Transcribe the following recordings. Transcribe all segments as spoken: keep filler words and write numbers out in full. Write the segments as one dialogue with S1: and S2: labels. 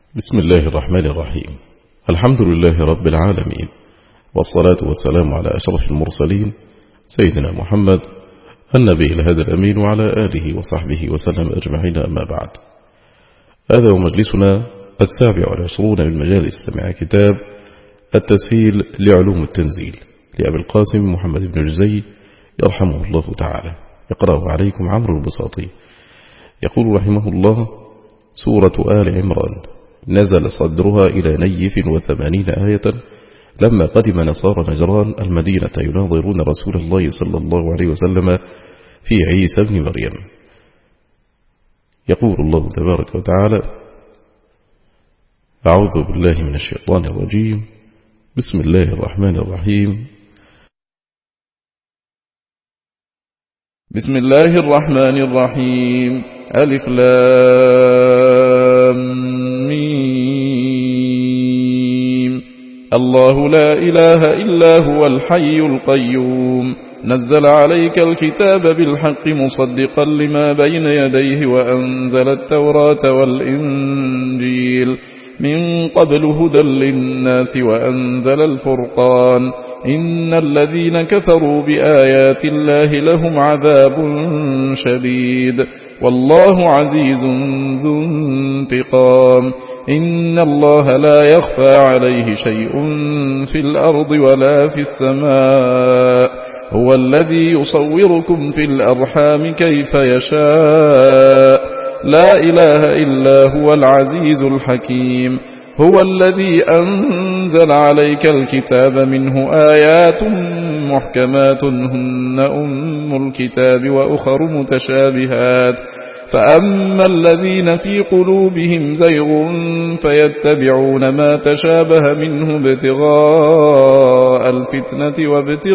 S1: بسم الله الرحمن الرحيم. الحمد لله رب العالمين، والصلاة والسلام على أشرف المرسلين سيدنا محمد النبي الهادي الأمين وعلى آله وصحبه وسلم أجمعين، أما بعد. هذا هو مجلسنا السابع والعشرون من مجالس سماع كتاب التسهيل لعلوم التنزيل لأبي القاسم محمد بن جزي يرحمه الله تعالى. يقرأه عليكم عمرو البساطي. يقول رحمه الله: سورة آل عمران نزل صدرها إلى نيف وثمانين آية لما قدم نصارى نجران المدينة يناظرون رسول الله صلى الله عليه وسلم في عيسى بن مريم. يقول الله تبارك وتعالى: أعوذ بالله من الشيطان الرجيم، بسم الله الرحمن الرحيم.
S2: بسم الله الرحمن الرحيم. ألف لام ميم. الله لا إله إلا هو الحي القيوم، نزل عليك الكتاب بالحق مصدقا لما بين يديه وأنزل التوراة والإنجيل من قبل هدى للناس وأنزل الفرقان، إن الذين كفروا بآيات الله لهم عذاب شديد، والله عزيز ذو انتقام. إن الله لا يخفى عليه شيء في الأرض ولا في السماء، هو الذي يصوركم في الأرحام كيف يشاء، لا إله إلا هو العزيز الحكيم. هو الذي أنزل عليك الكتاب منه آيات محكمات هن أم الكتاب وأخر متشابهات، فأما الذين في قلوبهم زيغ فيتبعون ما تشابه منه ابتغاء الفتنة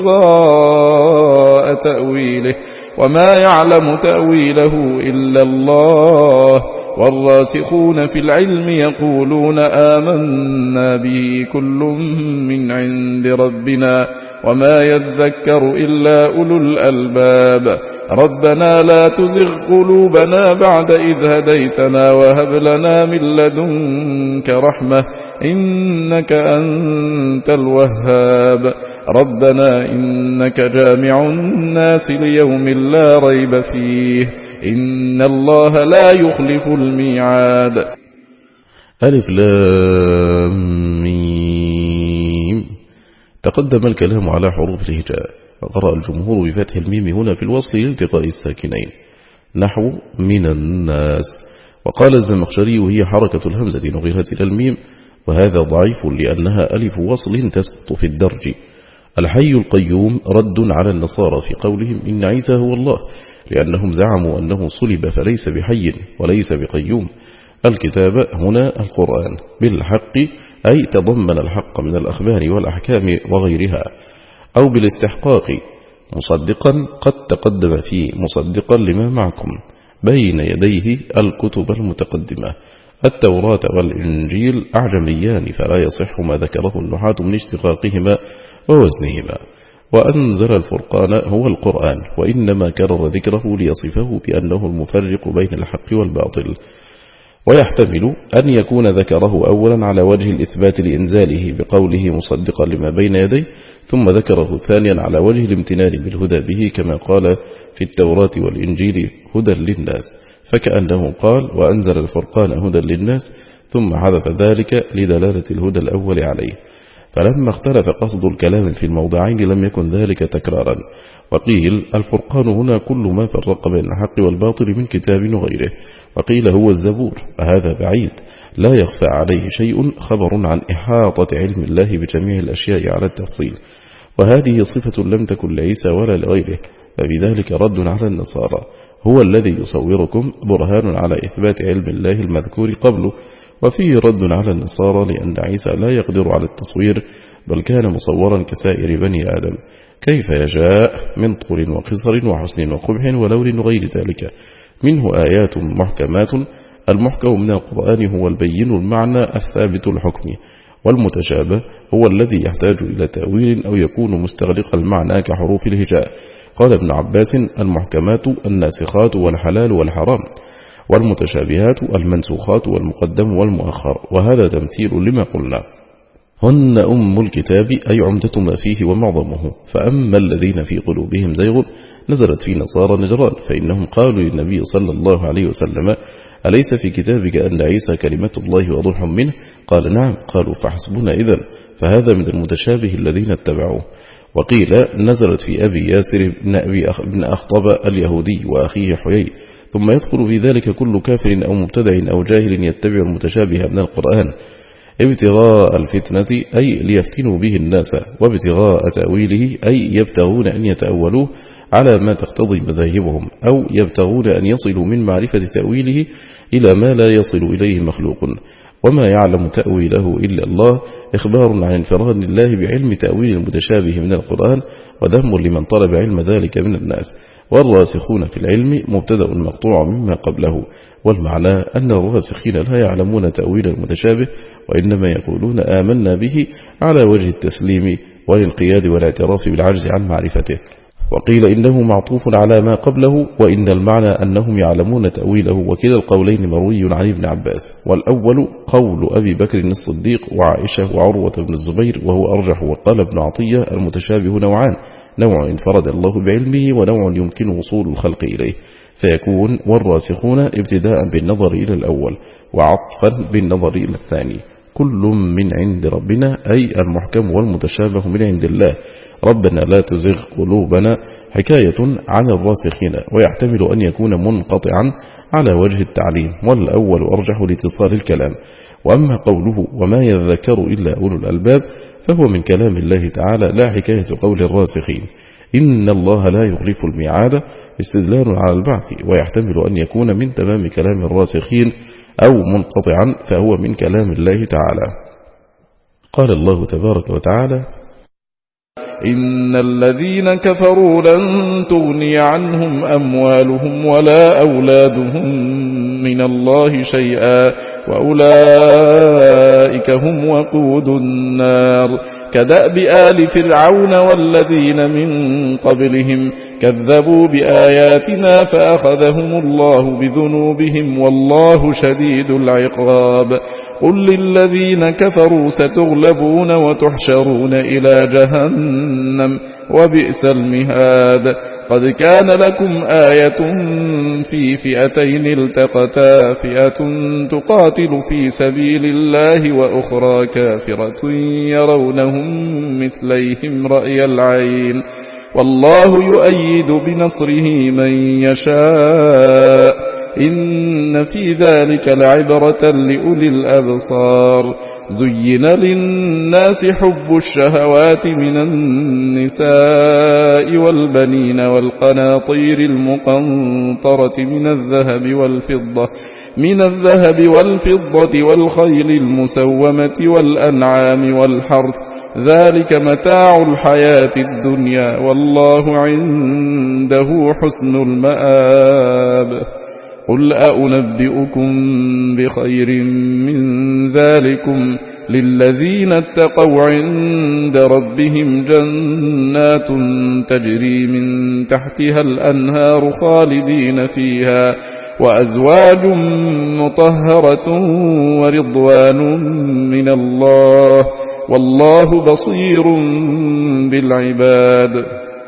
S2: وابتغاء تأويله، وما يعلم تأويله إلا الله، والراسخون في العلم يقولون آمنا به كل من عند ربنا وما يذكر إلا أولو الألباب. ربنا لا تزغ قلوبنا بعد إذ هديتنا وهب لنا من لدنك رحمة إنك أنت الوهاب. ربنا إنك جامع الناس ليوم لا ريب فيه، إن الله لا يخلف الميعاد.
S1: ألف لام ميم. تقدم الكلام على حروف الهجاء، وقرأ الجمهور بفتح الميم هنا في الوصل لالتقاء الساكنين نحو من الناس. وقال الزمخشري وهي حركة الهمزة نغيرت إلى الميم، وهذا ضعيف لأنها ألف وصل تسقط في الدرج. الحي القيوم رد على النصارى في قولهم إن عيسى هو الله، لأنهم زعموا أنه صلب فليس بحي وليس بقيوم. الكتاب هنا القرآن بالحق، أي تضمن الحق من الأخبار والأحكام وغيرها، أو بالاستحقاق مصدقا قد تقدم فيه مصدقا لما معكم بين يديه الكتب المتقدمة. التوراة والإنجيل أعجميان فلا يصح ما ذكره النحاة من اشتقاقهما ووزنهما. وأنزل الفرقان هو القرآن، وإنما كرر ذكره ليصفه بأنه المفرق بين الحق والباطل. ويحتمل أن يكون ذكره أولا على وجه الإثبات لإنزاله بقوله مصدقا لما بين يديه، ثم ذكره ثانيا على وجه الامتنان بالهدى به كما قال في التوراة والإنجيل هدى للناس، فكأنه قال وأنزل الفرقان هدى للناس ثم حذف ذلك لدلالة الهدى الأول عليه. فلما اختلف قصد الكلام في الموضعين لم يكن ذلك تكرارا. وقيل الفرقان هنا كل ما فرق بين الحق والباطل من كتاب وغيره، وقيل هو الزبور، وهذا بعيد لا يخفى عليه شيء، خبر عن إحاطة علم الله بجميع الأشياء على التفصيل، وهذه صفة لم تكن لعيسى ولا لغيره، فبذلك رد على النصارى. هو الذي يصوركم برهان على إثبات علم الله المذكور قبله، وفيه رد على النصارى لأن عيسى لا يقدر على التصوير، بل كان مصورا كسائر بني آدم كيف يشاء من طول وقصر وحسن وقبح ولون غير ذلك. منه آيات محكمات. المحكم من القرآن هو البين المعنى الثابت الحكم، والمتشابه هو الذي يحتاج إلى تأويل أو يكون مستغرق المعنى كحروف الهجاء. قال ابن عباس المحكمات الناسخات والحلال والحرام. والمتشابهات المنسوخات والمقدم والمؤخر، وهذا تمثيل لما قلنا. هن أم الكتاب أي عمدة ما فيه ومعظمه. فأما الذين في قلوبهم زيغ نزلت في نصارى نجران، فإنهم قالوا للنبي صلى الله عليه وسلم أليس في كتابك أن عيسى كلمة الله وروح منه؟ قال نعم. قالوا فحسبنا إذن، فهذا من المتشابه الذين اتبعوه. وقيل نزلت في أبي ياسر بن, أبي أخ بن أخطب اليهودي وأخيه حيي. ثم يدخل في ذلك كل كافر أو مبتدع أو جاهل يتبع المتشابه من القرآن ابتغاء الفتنة أي ليفتنوا به الناس، وابتغاء تأويله أي يبتغون أن يتأولوه على ما تقتضي مذاهبهم، أو يبتغون أن يصلوا من معرفة تأويله إلى ما لا يصل إليه مخلوق. وما يعلم تأويله إلا الله إخبار عن انفراد الله بعلم تأويل المتشابه من القرآن، وذم لمن طلب علم ذلك من الناس. والراسخون في العلم مبتدأ مقطوع مما قبله، والمعنى أن الراسخين لا يعلمون تأويل المتشابه، وإنما يقولون آمنا به على وجه التسليم والانقياد والاعتراف بالعجز عن معرفته. وقيل إنه معطوف على ما قبله، وإن المعنى أنهم يعلمون تأويله، وكلا القولين مروي عن ابن عباس. والأول قول أبي بكر الصديق وعائشة وعروة بن الزبير وهو أرجح. وقال ابن عطية المتشابه نوعان، نوع انفرد الله بعلمه، ونوع يمكن وصول الخلق إليه، فيكون والراسخون ابتداء بالنظر إلى الأول وعطفا بالنظر إلى الثاني. كل من عند ربنا أي المحكم والمتشابه من عند الله. ربنا لا تزغ قلوبنا حكاية عن الراسخين، ويحتمل أن يكون منقطعا على وجه التعليم، والأول أرجح لاتصال الكلام. وأما قوله وما يذكر إلا أولو الألباب فهو من كلام الله تعالى لا حكاية قول الراسخين. إن الله لا يخلف الميعاد استدلال على البعث، ويحتمل أن يكون من تمام كلام الراسخين أو منقطعا فهو من كلام الله تعالى. قال الله تبارك وتعالى
S2: إن الذين كفروا لن تغني عنهم أموالهم ولا أولادهم من الله شيئا وأولئك هم وقود النار. كدأب آل فرعون والذين من قبلهم كذبوا بآياتنا فأخذهم الله بذنوبهم والله شديد العقاب. قل للذين كفروا ستغلبون وتحشرون إلى جهنم وبئس المهاد. قد كان لكم آية في فئتين التقتا، فئة تقاتل في سبيل الله وأخرى كافرة يرونهم مثليهم رأي العين، والله يؤيد بنصره من يشاء. إن في ذلك لعبرة لأولي الأبصار. زين للناس حب الشهوات من النساء والبنين والقناطير المقنطرة من الذهب والفضة من الذهب والفضة والخيل المسومة والأنعام والحرث، ذلك متاع الحياة الدنيا والله عنده حسن المآب. قل أنبئكم بخير من ذلكم للذين اتقوا عند ربهم جنات تجري من تحتها الأنهار خالدين فيها وأزواج مطهرة ورضوان من الله والله بصير بالعباد.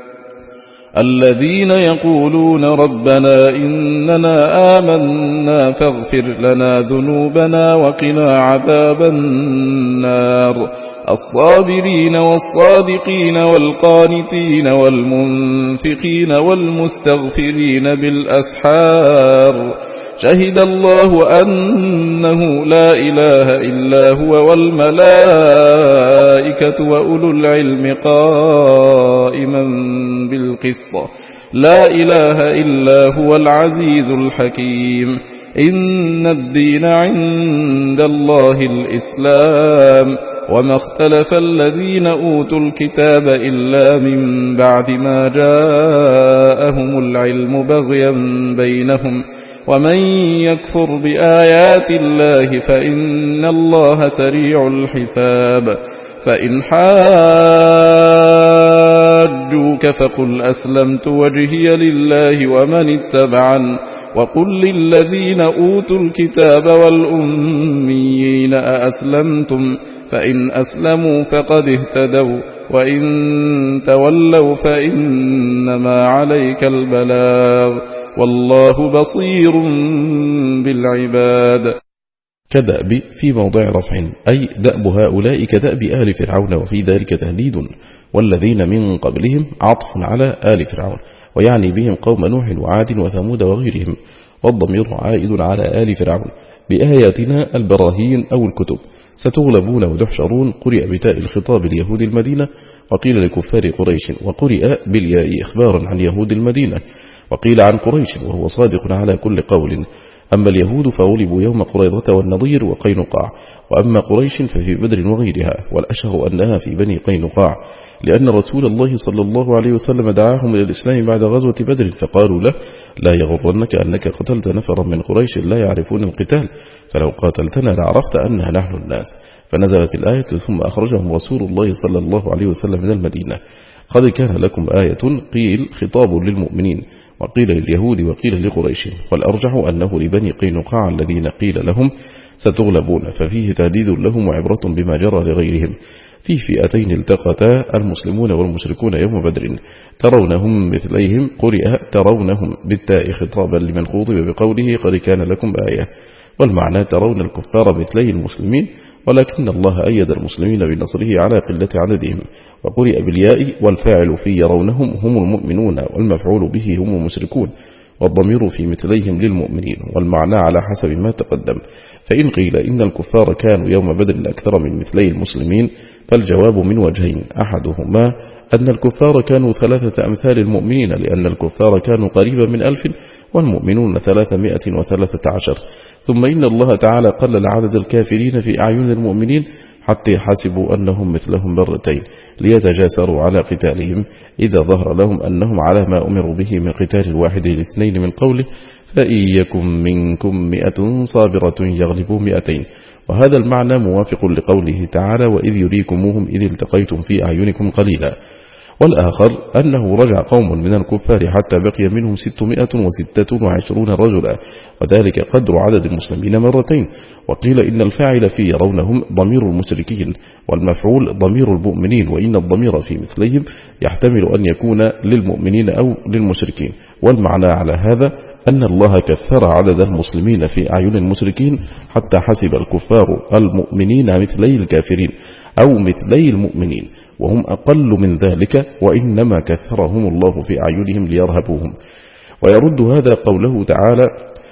S2: الذين يقولون ربنا إننا آمنا فاغفر لنا ذنوبنا وقنا عذاب النار. الصابرين والصادقين والقانتين والمنفقين والمستغفرين بالأسحار. شهد الله أنه لا إله إلا هو والملائكة وأولو العلم قائما بالقسط. لا إله إلا هو العزيز الحكيم. إن الدين عند الله الإسلام وما اختلف الذين أوتوا الكتاب إلا من بعد ما جاءهم العلم بغيا بينهم ومن يكفر بآيات الله فإن الله سريع الحساب. فإن حاجوك حاجوك فقل أسلمت وجهي لله ومن اتبعن وقل للذين أوتوا الكتاب والأميين أأسلمتم فإن أسلموا فقد اهتدوا وإن تولوا فإنما عليك البلاغ والله بصير بالعباد.
S1: كدأب في موضع رفع أي دأب هؤلاء كدأب آل فرعون وفي ذلك تهديد والذين من قبلهم عطف على آل فرعون ويعني بهم قوم نوح وعاد وثمود وغيرهم والضمير عائد على آل فرعون بآياتنا البراهين أو الكتب ستغلبون وتحشرون قرئ بتاء الخطاب ليهود المدينة وقيل لكفار قريش وقرئ بالياء إخبارا عن يهود المدينة وقيل عن قريش وهو صادق على كل قول. أما اليهود فغلبوا يوم قريظة والنضير وقينقاع وأما قريش ففي بدر وغيرها والأشهر أنها في بني قينقاع لأن رسول الله صلى الله عليه وسلم دعاهم إلى الإسلام بعد غزوة بدر فقالوا له لا يغرنك أنك قتلت نفرا من قريش لا يعرفون القتال فلو قاتلتنا لعرفت أنها نحن الناس فنزلت الآية ثم أخرجهم رسول الله صلى الله عليه وسلم من المدينة. قد كان لكم آية قيل خطاب للمؤمنين وقيل لليهود وقيل لقريش والأرجح أنه لبني قينقاع الذين قيل لهم ستغلبون ففيه تهديد لهم وعبرة بما جرى لغيرهم. في فئتين التقتا المسلمون والمشركون يوم بدر ترونهم مثليهم قرئ ترونهم بالتاء خطابا لمن خوطب بقوله قد كان لكم آية والمعنى ترون الكفار مثلي المسلمين ولكن الله أيد المسلمين بنصره على قلة عددهم وقرئ بالياء والفاعل في يرونهم هم المؤمنون والمفعول به هم المشركون والضمير في مثليهم للمؤمنين والمعنى على حسب ما تقدم. فإن قيل إن الكفار كانوا يوم بدر أكثر من مثلي المسلمين فالجواب من وجهين أحدهما أن الكفار كانوا ثلاثة أمثال المؤمنين لأن الكفار كانوا قريبا من ألف والمؤمنون ثلاثمائة وثلاثة عشر ثم إن الله تعالى قلل عدد الكافرين في أعين المؤمنين حتى حسبوا أنهم مثلهم مرتين ليتجاسروا على قتالهم إذا ظهر لهم أنهم على ما أمروا به من قتال الواحد الاثنين من قوله فإن يكن منكم مئة صابرة يغلبوا مئتين وهذا المعنى موافق لقوله تعالى وإذ يريكموهم إذ التقيتم في أعينكم قليلا. والآخر أنه رجع قوم من الكفار حتى بقي منهم ستمائة وستة وعشرون رجلا وذلك قدر عدد المسلمين مرتين. وقيل إن الفاعل في يرونهم ضمير المشركين والمفعول ضمير المؤمنين وإن الضمير في مثلهم يحتمل أن يكون للمؤمنين أو للمشركين والمعنى على هذا أن الله كثر عدد المسلمين في أعين المشركين حتى حسب الكفار المؤمنين مثلي الكافرين أو مثلي المؤمنين وهم أقل من ذلك وإنما كثرهم الله في أعينهم ليرهبوهم. ويرد هذا قوله تعالى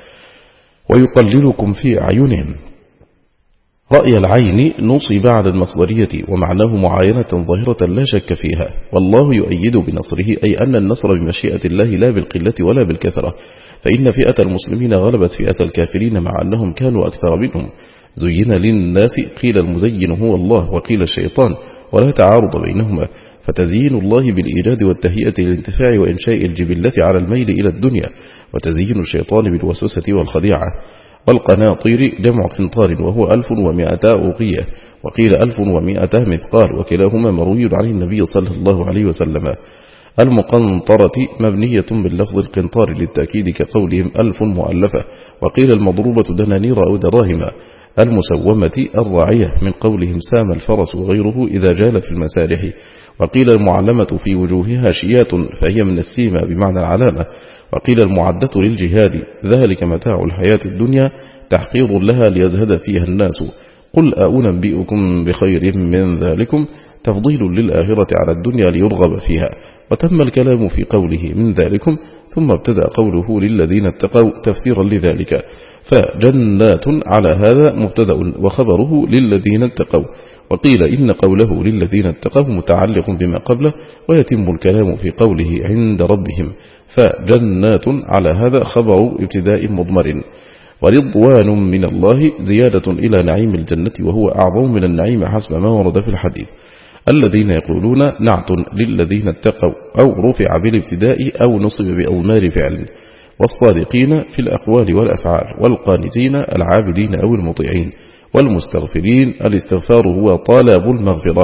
S1: ويقللكم في أعينهم. رأي العين نصب على المصدرية ومعناه معاينة ظاهرة لا شك فيها والله يؤيد بنصره أي أن النصر بمشيئة الله لا بالقلة ولا بالكثرة فإن فئة المسلمين غلبت فئة الكافرين مع أنهم كانوا أكثر منهم. زين للناس قيل المزين هو الله وقيل الشيطان ولا تعارض بينهما فتزيين الله بالإيجاد والتهيئة للانتفاع وإنشاء الجبلة على الميل إلى الدنيا وتزيين الشيطان بالوسوسة والخديعة. والقناطير جمع قنطار وهو ألف ومائة أوقية وقيل ألف ومائة مثقال وكلاهما مروي عن النبي صلى الله عليه وسلم. المقنطرة مبنية باللفظ القنطار للتأكيد كقولهم ألف مؤلفة وقيل المضروبة دنانير أو دراهم. المسومة الراعية من قولهم سام الفرس وغيره إذا جال في المسارح. وقيل المعلمة في وجوهها شيات فهي من السيمة بمعنى العلامة. وقيل المعدة للجهاد ذلك متاع الحياة الدنيا تحقير لها ليزهد فيها الناس. قل أنبئكم بخير من ذلكم تفضيل للآخرة على الدنيا ليرغب فيها. وتم الكلام في قوله من ذلكم ثم ابتدأ قوله للذين اتقوا تفسيرا لذلك فجنات على هذا مبتدأ وخبره للذين اتقوا. وقيل إن قوله للذين اتقوا متعلق بما قبله ويتم الكلام في قوله عند ربهم فجنات على هذا خبر ابتداء مضمر. ورضوان من الله زيادة إلى نعيم الجنة وهو أعظم من النعيم حسب ما ورد في الحديث. الذين يقولون نعت للذين اتقوا أو رفع بالابتداء أو نصب بأضمار فعل. والصادقين في الأقوال والأفعال والقانتين العابدين أو المطيعين. والمستغفرين الاستغفار هو طلب المغفرة.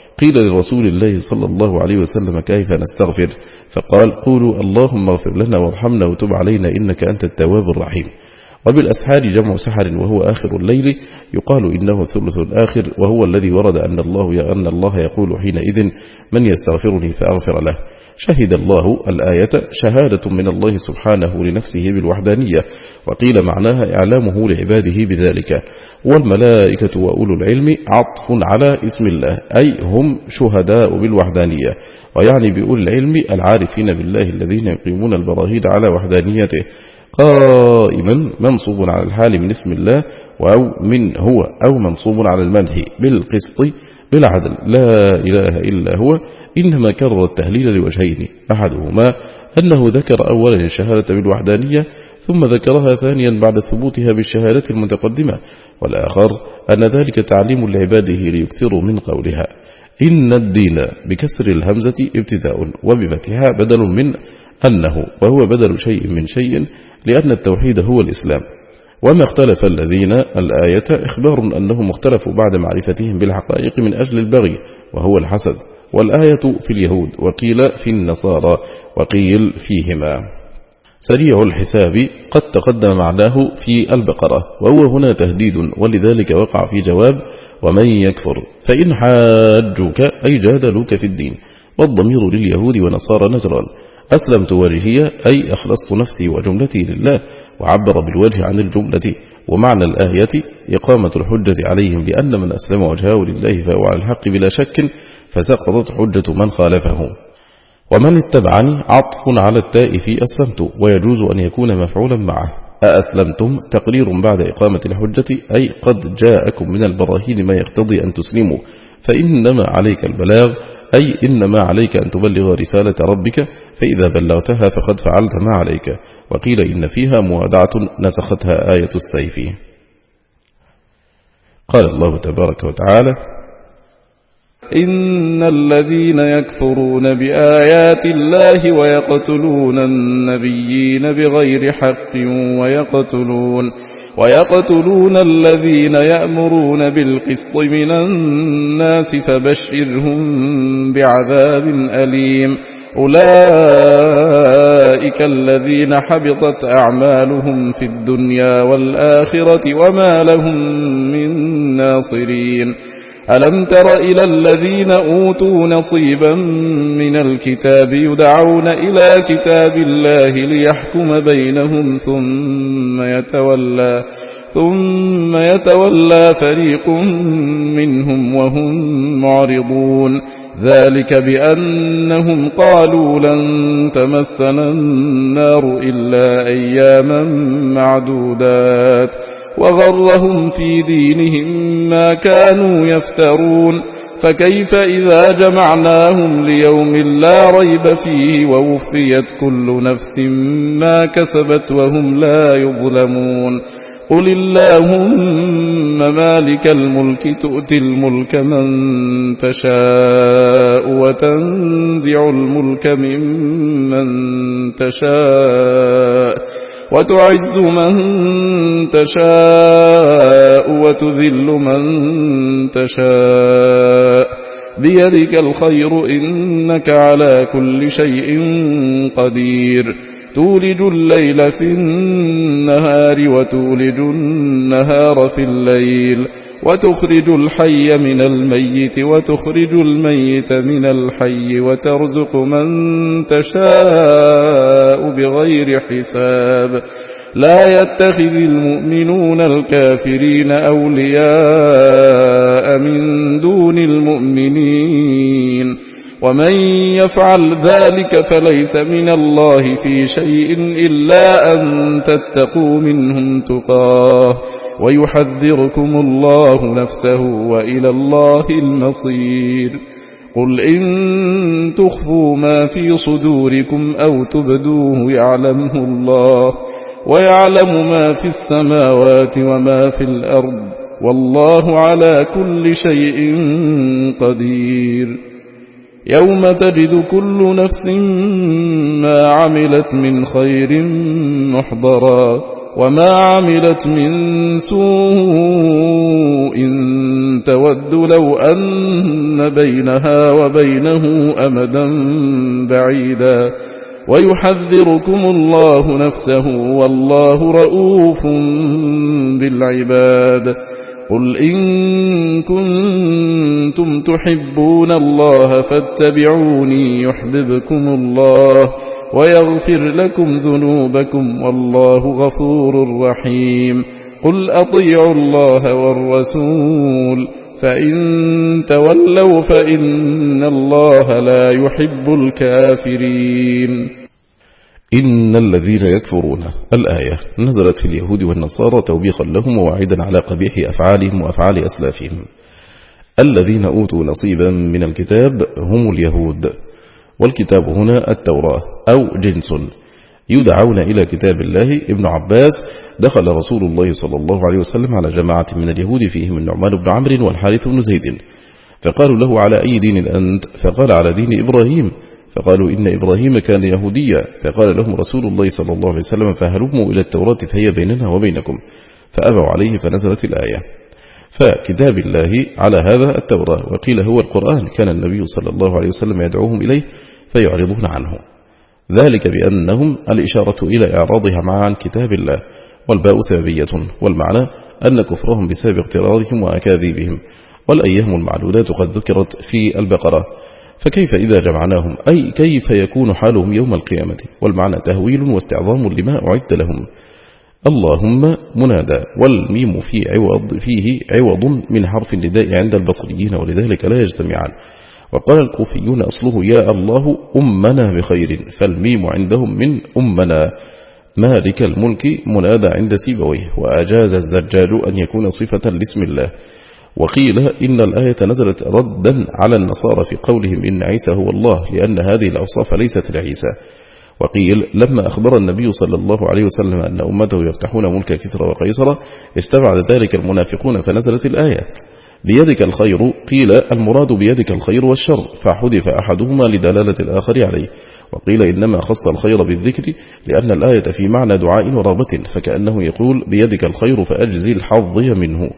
S1: قيل لرسول الله صلى الله عليه وسلم كيف نستغفر؟ فقال قولوا اللهم اغفر لنا وارحمنا وتب علينا إنك أنت التواب الرحيم. وبالأسحار جمع سحر وهو آخر الليل، يقال إنه الثلث الآخر، وهو الذي ورد أن الله, أن الله يقول حينئذ من يستغفرني فأغفر له. شهد الله الآية شهادة من الله سبحانه لنفسه بالوحدانية، وقيل معناها إعلامه لعباده بذلك. والملائكة وأولو العلم عطف على اسم الله، أي هم شهداء بالوحدانية، ويعني بأولي العلم العارفين بالله الذين يقيمون البراهين على وحدانيته. قائما منصوب على الحال من اسم الله، أو من هو، أو منصوب على المدح بالقسط بالعدل لا إله إلا هو. إنما كرر التهليل لوجهين، أحدهما أنه ذكر أولا الشهادة بالوحدانية ثم ذكرها ثانيا بعد ثبوتها بالشهادة المتقدمة، والآخر أن ذلك تعليم لعباده ليكثروا من قولها. إن الدين بكسر الهمزة ابتداء وبفتحها بدل من أنه، وهو بدل شيء من شيء، لأن التوحيد هو الإسلام. وما اختلف الذين الآية إخبار أنهم اختلفوا بعد معرفتهم بالحقائق من أجل البغي وهو الحسد، والآية في اليهود وقيل في النصارى وقيل فيهما. سريع الحساب قد تقدم معناه في البقرة، وهو هنا تهديد، ولذلك وقع في جواب ومن يكفر فإن حاجوك أي جادلوك في الدين، والضمير لليهود ونصارى نجران. أسلمت وجهي أي أخلصت نفسي وجملتي لله، وعبر بالوجه عن الجملة. ومعنى الآية إقامة الحجة عليهم بأن من أسلم وجهه لله فهو على الحق بلا شك، فسقطت حجة من خالفه. ومن اتبعني عطف على التاء في أسلمت، ويجوز أن يكون مفعولا معه. أأسلمتم تقرير بعد إقامة الحجة، أي قد جاءكم من البراهين ما يقتضي أن تسلموا، فإنما عليك البلاغ، أي إنما عليك أن تبلغ رسالة ربك، فإذا بلغتها فقد فعلت ما عليك. وقيل إن فيها موادعة نسختها آية السيف. قال الله تبارك وتعالى:
S2: إن الذين يكفرون بآيات الله ويقتلون النبيين بغير حق ويقتلون ويقتلون الذين يأمرون بالقسط من الناس فبشرهم بعذاب أليم. أولئك الذين حبطت أعمالهم في الدنيا والآخرة وما لهم من ناصرين. ألم تر إلى الذين أوتوا نصيبا من الكتاب يدعون إلى كتاب الله ليحكم بينهم ثم يتولى ثم يتولى فريق منهم وهم معرضون. ذلك بأنهم قالوا لن تمسنا النار إلا أياما معدودات، وغرهم في دينهم ما كانوا يفترون. فكيف إذا جمعناهم ليوم لا ريب فيه ووفيت كل نفس ما كسبت وهم لا يظلمون. قل اللهم مالك الملك تؤتي الملك من تشاء وتنزع الملك ممن تشاء وتعز من تشاء وتذل من تشاء، بيدك الخير إنك على كل شيء قدير. تولج الليل في النهار وتولج النهار في الليل، وتخرج الحي من الميت وتخرج الميت من الحي، وترزق من تشاء بغير حساب. لا يتخذ المؤمنون الكافرين أولياء من دون المؤمنين، ومن يفعل ذلك فليس من الله في شيء إلا أن تتقوا منهم تقاه، ويحذركم الله نفسه وإلى الله المصير. قل إن تخفوا ما في صدوركم أو تبدوه يعلمه الله، ويعلم ما في السماوات وما في الأرض، والله على كل شيء قدير. يوم تجد كل نفس ما عملت من خير محضرا، وما عملت من سوء تود لو أن إن بينها وبينه أمدا بعيدا ويحذركم الله نفسه والله رؤوف بالعباد قل إن كنتم تحبون الله فاتبعوني يحببكم الله ويغفر لكم ذنوبكم والله غفور رحيم قل أطيعوا الله والرسول فإن تولوا فإن الله لا يحب الكافرين.
S1: إن الذين يكفرون الآية نزلت في اليهود والنصارى توبيخا لهم ووعيدا على قبيح أفعالهم وأفعال أسلافهم. الذين أوتوا نصيبا من الكتاب هم اليهود، والكتاب هنا التوراة أو جنس يدعون إلى كتاب الله. ابن عباس دخل رسول الله صلى الله عليه وسلم على جماعة من اليهود فيهم النعمان بن عمرو والحارث بن زيد، فقالوا له على أي دين أنت؟ فقال على دين إبراهيم، فقالوا إن إبراهيم كان يهوديا، فقال لهم رسول الله صلى الله عليه وسلم فهلموا إلى التوراة فهي بيننا وبينكم، فأبوا عليه فنزلت الآية. فكتاب الله على هذا التوراة، وقيل هو القرآن، كان النبي صلى الله عليه وسلم يدعوهم إليه فيعرضون عنه، ذلك بأنهم الإشارة إلى إعراضها مع عن كتاب الله، والباء سببية، والمعنى أن كفرهم بسبب اغترارهم وأكاذيبهم، والأيام المعدودات قد ذكرت في البقرة، فكيف إذا جمعناهم؟ أي كيف يكون حالهم يوم القيامة؟ والمعنى تهويل واستعظام لما أعد لهم. اللهم منادى، والميم فيه عوض, فيه عوض من حرف النداء عند البصريين، ولذلك لا يجتمعان. وقال الكوفيون أصله يا الله أمنا بخير، فالميم عندهم من أمنا. مالك الملك منادى عند سيبويه، وأجاز الزجاج أن يكون صفة لاسم الله. وقيل إن الآية نزلت ردا على النصارى في قولهم إن عيسى هو الله، لأن هذه الأوصاف ليست لعيسى. وقيل لما أخبر النبي صلى الله عليه وسلم أن أمته يفتحون ملك كسرى وقيصر استبعد ذلك المنافقون فنزلت الآية. بيدك الخير، قيل المراد بيدك الخير والشر، فحذف أحدهما لدلالة الآخر عليه. وقيل إنما خص الخير بالذكر لأن الآية في معنى دعاء ورغبة، فكأنه يقول بيدك الخير فأجزي الحظي منه.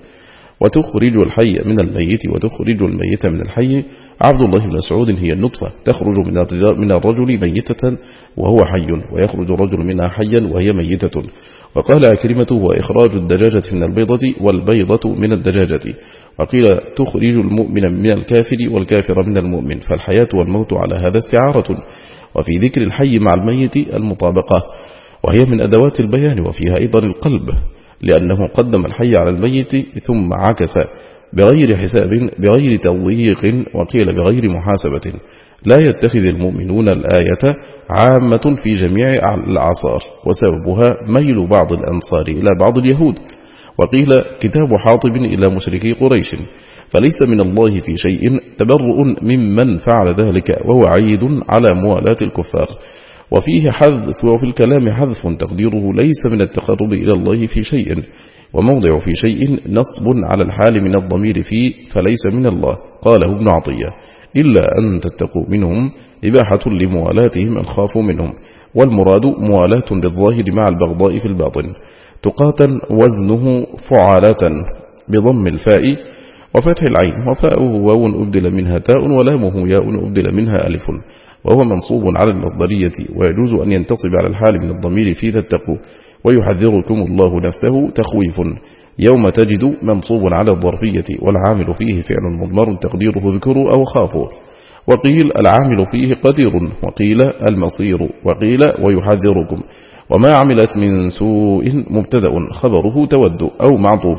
S1: وتخرج الحي من الميت وتخرج الميت من الحي. عبد الله بن مسعود هي النطفة تخرج من الرجل ميتة وهو حي، ويخرج الرجل منها حيا وهي ميتة. وقال أكرمة هو إخراج الدجاجة من البيضة والبيضة من الدجاجة. وقيل تخرج المؤمن من الكافر والكافر من المؤمن، فالحياة والموت على هذا استعارة. وفي ذكر الحي مع الميت المطابقة، وهي من أدوات البيان، وفيها أيضا القلب، لأنه قدم الحي على الميت ثم عكس بغير حساب بغير تضييق، وقيل بغير محاسبة. لا يتخذ المؤمنون الآية عامة في جميع الأعصار، وسببها ميل بعض الأنصار إلى بعض اليهود. وقيل كتاب حاطب إلى مشركي قريش، فليس من الله في شيء تبرؤ ممن فعل ذلك، وهو عيد على موالاة الكفار. وفيه حذف، وفي الكلام حذف تقديره ليس من التقرب إلى الله في شيء، وموضع في شيء نصب على الحال من الضمير فيه، فليس من الله. قاله ابن عطية إلا أن تتقوا منهم، إباحة لموالاتهم أن خافوا منهم، والمراد موالاة بالظاهر مع البغضاء في الباطن. تقاتا وزنه فعالة بضم الفاء وفتح العين، وفاؤه واو أبدل منها تاء، ولامه ياء أبدل منها ألف، وهو منصوب على المصدرية، ويجوز أن ينتصب على الحال من الضمير في تتقوا. ويحذركم الله نفسه تخويف، يوم تجد منصوب على الظرفية، والعامل فيه فعل مضمر تقديره اذكروا أو خافوا. وقيل العامل فيه قدير، وقيل المصير، وقيل ويحذركم. وما عملت من سوء مبتدأ خبره تود أو معطوف.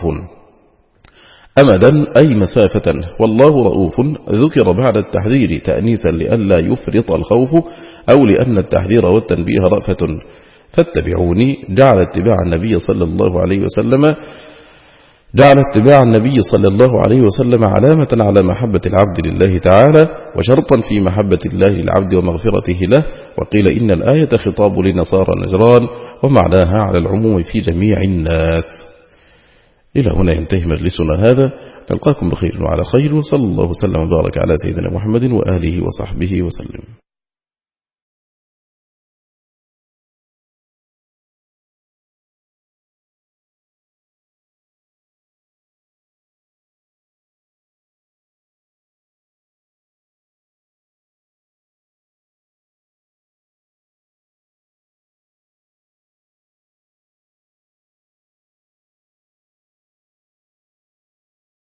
S1: أمدا أي مسافة، والله رؤوف ذكر بعد التحذير تأنيسا لئلا يفرط الخوف، أو لأن التحذير والتنبيه رأفة. فاتبعوني جعل اتباع النبي صلى الله عليه وسلم جعل اتباع النبي صلى الله عليه وسلم علامة على محبة العبد لله تعالى، وشرطا في محبة الله للعبد ومغفرته له. وقيل إن الآية خطاب لنصارى نجران، ومعناها على العموم في جميع الناس. إلى هنا ينتهي مجلسنا هذا، نلقاكم بخير وعلى خير، وصلى الله وسلم وبارك على سيدنا محمد وآله وصحبه وسلم.